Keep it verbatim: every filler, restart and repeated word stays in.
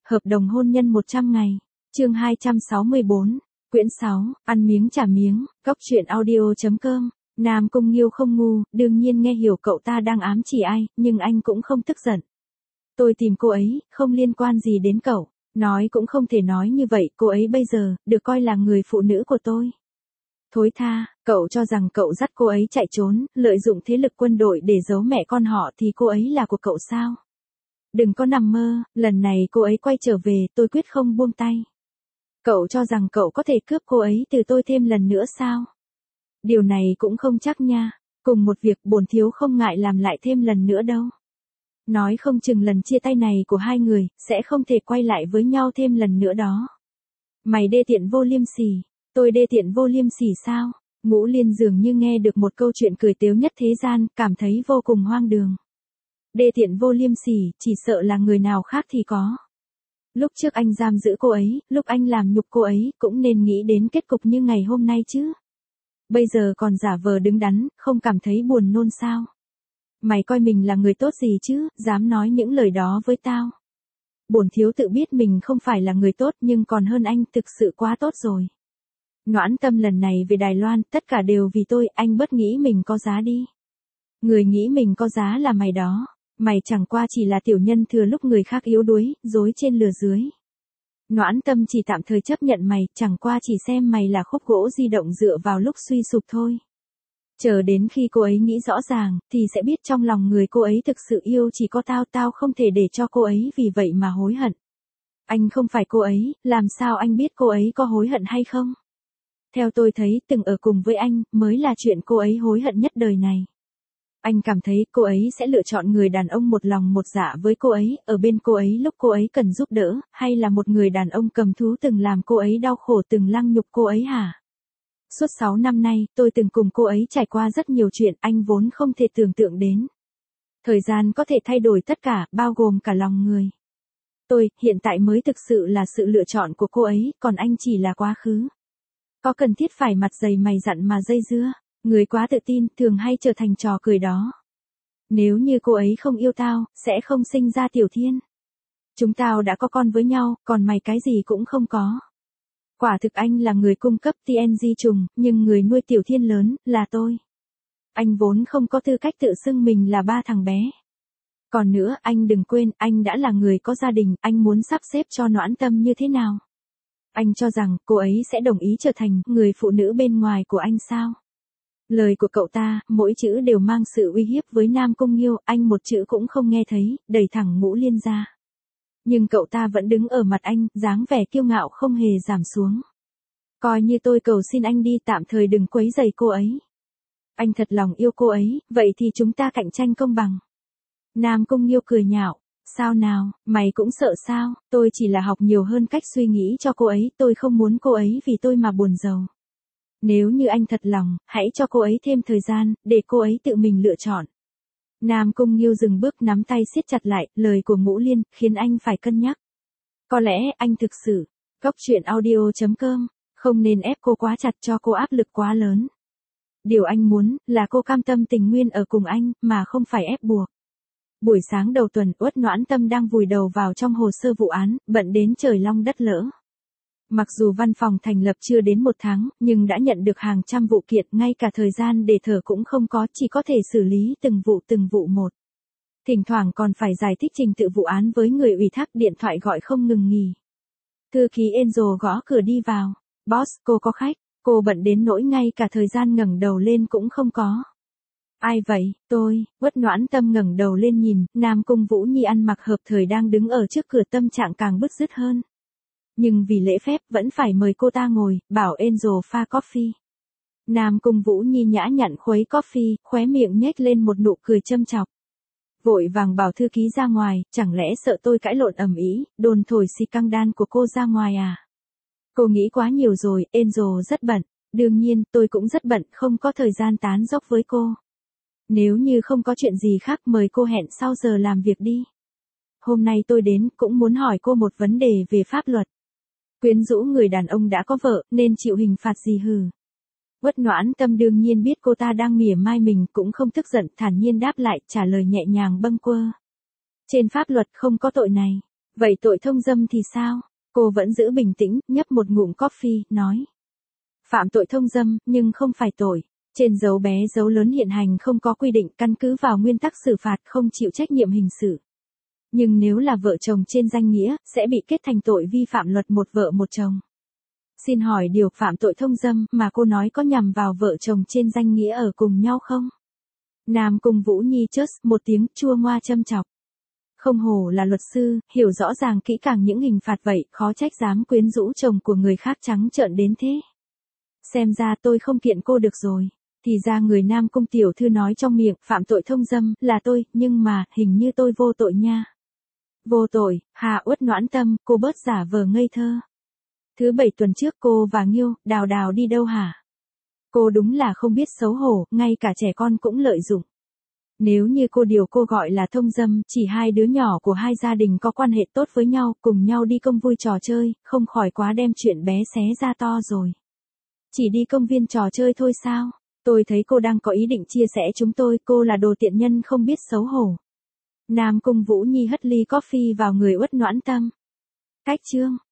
Hợp đồng hôn nhân một trăm ngày. Chương hai trăm sáu mươi bốn. Quyển sáu, ăn miếng trả miếng, góc truyện audio.com. Nam Cung Nghiêu không ngu, đương nhiên nghe hiểu cậu ta đang ám chỉ ai, nhưng anh cũng không tức giận. Tôi tìm cô ấy, không liên quan gì đến cậu. Nói cũng không thể nói như vậy, cô ấy bây giờ, được coi là người phụ nữ của tôi. Thối tha, cậu cho rằng cậu dắt cô ấy chạy trốn, lợi dụng thế lực quân đội để giấu mẹ con họ thì cô ấy là của cậu sao? Đừng có nằm mơ, lần này cô ấy quay trở về, tôi quyết không buông tay. Cậu cho rằng cậu có thể cướp cô ấy từ tôi thêm lần nữa sao? Điều này cũng không chắc nha, cùng một việc bổn thiếu không ngại làm lại thêm lần nữa đâu. Nói không chừng lần chia tay này của hai người, sẽ không thể quay lại với nhau thêm lần nữa đó. Mày đê tiện vô liêm sỉ, tôi đê tiện vô liêm sỉ sao? Ngũ Liên dường như nghe được một câu chuyện cười tếu nhất thế gian, cảm thấy vô cùng hoang đường. Đê tiện vô liêm sỉ, chỉ sợ là người nào khác thì có. Lúc trước anh giam giữ cô ấy, lúc anh làm nhục cô ấy, cũng nên nghĩ đến kết cục như ngày hôm nay chứ. Bây giờ còn giả vờ đứng đắn, không cảm thấy buồn nôn sao? Mày coi mình là người tốt gì chứ, dám nói những lời đó với tao. Bổn thiếu tự biết mình không phải là người tốt nhưng còn hơn anh, thực sự quá tốt rồi. Noãn Tâm lần này về Đài Loan, tất cả đều vì tôi, anh bớt nghĩ mình có giá đi. Người nghĩ mình có giá là mày đó. Mày chẳng qua chỉ là tiểu nhân thừa lúc người khác yếu đuối, dối trên lừa dưới. Noãn Tâm chỉ tạm thời chấp nhận mày, chẳng qua chỉ xem mày là khúc gỗ di động dựa vào lúc suy sụp thôi. Chờ đến khi cô ấy nghĩ rõ ràng, thì sẽ biết trong lòng người cô ấy thực sự yêu chỉ có tao, tao không thể để cho cô ấy vì vậy mà hối hận. Anh không phải cô ấy, làm sao anh biết cô ấy có hối hận hay không? Theo tôi thấy, từng ở cùng với anh, mới là chuyện cô ấy hối hận nhất đời này. Anh cảm thấy cô ấy sẽ lựa chọn người đàn ông một lòng một dạ với cô ấy, ở bên cô ấy lúc cô ấy cần giúp đỡ, hay là một người đàn ông cầm thú từng làm cô ấy đau khổ từng lăng nhục cô ấy hả? Suốt sáu năm nay, tôi từng cùng cô ấy trải qua rất nhiều chuyện anh vốn không thể tưởng tượng đến. Thời gian có thể thay đổi tất cả, bao gồm cả lòng người. Tôi, hiện tại mới thực sự là sự lựa chọn của cô ấy, còn anh chỉ là quá khứ. Có cần thiết phải mặt dày mày dặn mà dây dưa? Người quá tự tin, thường hay trở thành trò cười đó. Nếu như cô ấy không yêu tao, sẽ không sinh ra Tiểu Thiên. Chúng tao đã có con với nhau, còn mày cái gì cũng không có. Quả thực anh là người cung cấp tê en giê trùng, nhưng người nuôi Tiểu Thiên lớn, là tôi. Anh vốn không có tư cách tự xưng mình là ba thằng bé. Còn nữa, anh đừng quên, anh đã là người có gia đình, anh muốn sắp xếp cho Noãn Tâm như thế nào? Anh cho rằng, cô ấy sẽ đồng ý trở thành người phụ nữ bên ngoài của anh sao? Lời của cậu ta, mỗi chữ đều mang sự uy hiếp với Nam Cung Nghiêu, anh một chữ cũng không nghe thấy, đẩy thẳng Ngũ Liên ra. Nhưng cậu ta vẫn đứng ở mặt anh, dáng vẻ kiêu ngạo không hề giảm xuống. Coi như tôi cầu xin anh đi, tạm thời đừng quấy rầy cô ấy. Anh thật lòng yêu cô ấy, vậy thì chúng ta cạnh tranh công bằng. Nam Cung Nghiêu cười nhạo, sao nào, mày cũng sợ sao, tôi chỉ là học nhiều hơn cách suy nghĩ cho cô ấy, tôi không muốn cô ấy vì tôi mà buồn rầu. Nếu như anh thật lòng, hãy cho cô ấy thêm thời gian, để cô ấy tự mình lựa chọn. Nam Cung Nghiêu dừng bước nắm tay siết chặt lại, lời của Ngũ Liên, khiến anh phải cân nhắc. Có lẽ, anh thực sự, góc truyện audio.com, không nên ép cô quá chặt cho cô áp lực quá lớn. Điều anh muốn, là cô cam tâm tình nguyên ở cùng anh, mà không phải ép buộc. Buổi sáng đầu tuần, Uất Noãn Tâm đang vùi đầu vào trong hồ sơ vụ án, bận đến trời long đất lỡ. Mặc dù văn phòng thành lập chưa đến một tháng, nhưng đã nhận được hàng trăm vụ kiện, ngay cả thời gian để thở cũng không có, chỉ có thể xử lý từng vụ từng vụ một. Thỉnh thoảng còn phải giải thích trình tự vụ án với người ủy thác, điện thoại gọi không ngừng nghỉ. Thư ký Angel gõ cửa đi vào. Boss, cô có khách. Cô bận đến nỗi ngay cả thời gian ngẩng đầu lên cũng không có. Ai vậy? Tôi. Uất Noãn Tâm ngẩng đầu lên nhìn, Nam Cung Vũ Nhi ăn mặc hợp thời đang đứng ở trước cửa, tâm trạng càng bứt rứt hơn. Nhưng vì lễ phép vẫn phải mời cô ta ngồi, bảo Angel pha coffee. Nam Cung Vũ Nhi nhã nhặn khuấy coffee, khóe miệng nhếch lên một nụ cười châm chọc. Vội vàng bảo thư ký ra ngoài, chẳng lẽ sợ tôi cãi lộn ầm ĩ, đồn thổi xì căng đan của cô ra ngoài à? Cô nghĩ quá nhiều rồi, Angel rất bận. Đương nhiên, tôi cũng rất bận, không có thời gian tán dóc với cô. Nếu như không có chuyện gì khác, mời cô hẹn sau giờ làm việc đi. Hôm nay tôi đến, cũng muốn hỏi cô một vấn đề về pháp luật. Quyến rũ người đàn ông đã có vợ, nên chịu hình phạt gì hừ? Uất Noãn Tâm đương nhiên biết cô ta đang mỉa mai mình, cũng không tức giận, thản nhiên đáp lại, trả lời nhẹ nhàng bâng quơ. Trên pháp luật không có tội này. Vậy tội thông dâm thì sao? Cô vẫn giữ bình tĩnh, nhấp một ngụm coffee, nói. Phạm tội thông dâm, nhưng không phải tội. Trên dấu bé dấu lớn hiện hành không có quy định, căn cứ vào nguyên tắc xử phạt không chịu trách nhiệm hình sự. Nhưng nếu là vợ chồng trên danh nghĩa, sẽ bị kết thành tội vi phạm luật một vợ một chồng. Xin hỏi điều phạm tội thông dâm mà cô nói có nhằm vào vợ chồng trên danh nghĩa ở cùng nhau không? Nam Cung Vũ Nhi chớt một tiếng chua ngoa châm chọc. Không hổ là luật sư, hiểu rõ ràng kỹ càng những hình phạt vậy, khó trách dám quyến rũ chồng của người khác trắng trợn đến thế. Xem ra tôi không kiện cô được rồi. Thì ra người Nam Cung tiểu thư nói trong miệng, phạm tội thông dâm, là tôi, nhưng mà, hình như tôi vô tội nha. Vô tội, Hà Uất noãn tâm, cô bớt giả vờ ngây thơ. Thứ bảy tuần trước cô và Nghiêu, Đào Đào đi đâu hả? Cô đúng là không biết xấu hổ, ngay cả trẻ con cũng lợi dụng. Nếu như cô điều cô gọi là thông dâm, chỉ hai đứa nhỏ của hai gia đình có quan hệ tốt với nhau, cùng nhau đi công vui trò chơi, không khỏi quá đem chuyện bé xé ra to rồi. Chỉ đi công viên trò chơi thôi sao? Tôi thấy cô đang có ý định chia sẻ chúng tôi, cô là đồ tiện nhân không biết xấu hổ. Nam Cung Vũ Nhi hất ly coffee vào người Uất noãn tâm. Cách chương.